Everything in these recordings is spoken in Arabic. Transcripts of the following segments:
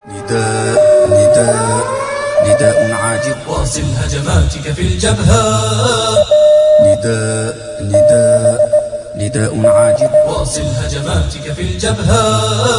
نداء عاجل واصل هجماتك في الجبهة. نداء عاجل واصل هجماتك في الجبهة.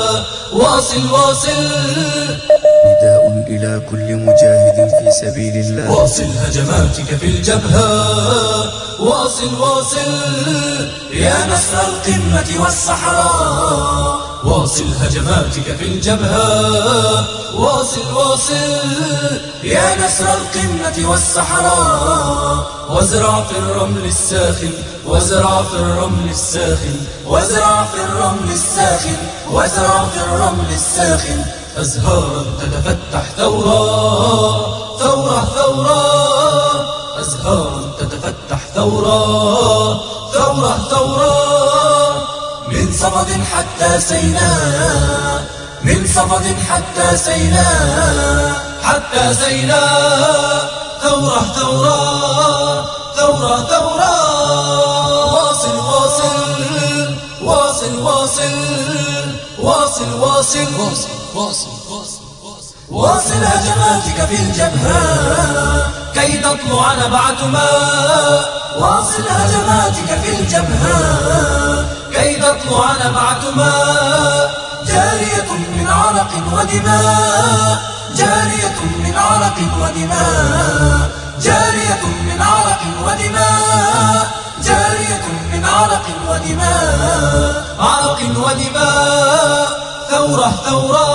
واصل نداء إلى كل مجاهد في سبيل الله. واصل هجماتك في الجبهة. واصل يا نسر القمة والصحراء. واصل هجماتك في الجبهة. واصل يا نسر القمة والصحراء. وازرع في الرمل الساخن. وازرع في الرمل الساخن. وازرع في الرمل الساخن. وازرع في الرمل الساخن أزهارا تتفتح ثورة. أزهارا تتفتح ثورة. من صفد حتى سيناء. من صفد حتى سيناء. حتى سيناء ثورة. واصل هجماتك في الجبهة كي تطلع نبعة ماء. واصل هجماتك في الجبهة كي تطلع نبعة ماء. جارية من عرق ودماء. جارية من عرق ودماء. جارية من عرق ودماء. جارية من عرق ودماء. عرق ودماء ثورة.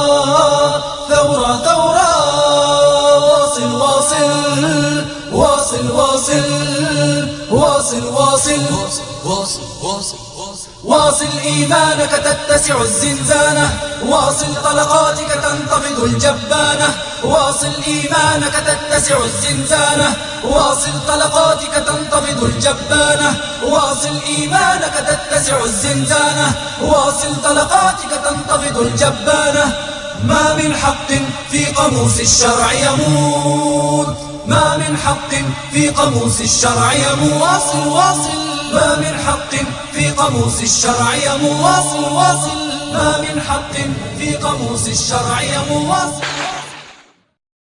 واصل إيمانك تتسع الزنزانة. واصل طلقاتك تنتفض الجبانة. واصل إيمانك تتسع الزنزانة. واصل طلقاتك تنتفض الجبانة. واصل إيمانك تتسع الزنزانة. واصل طلقاتك تنتفض الجبانة. ما من حق في قاموس الشرع يموت. ما من حق في قاموس الشرع يموت. ما من حق في قاموس الشرع يموت. ما من حق في قاموس الشرع يموت.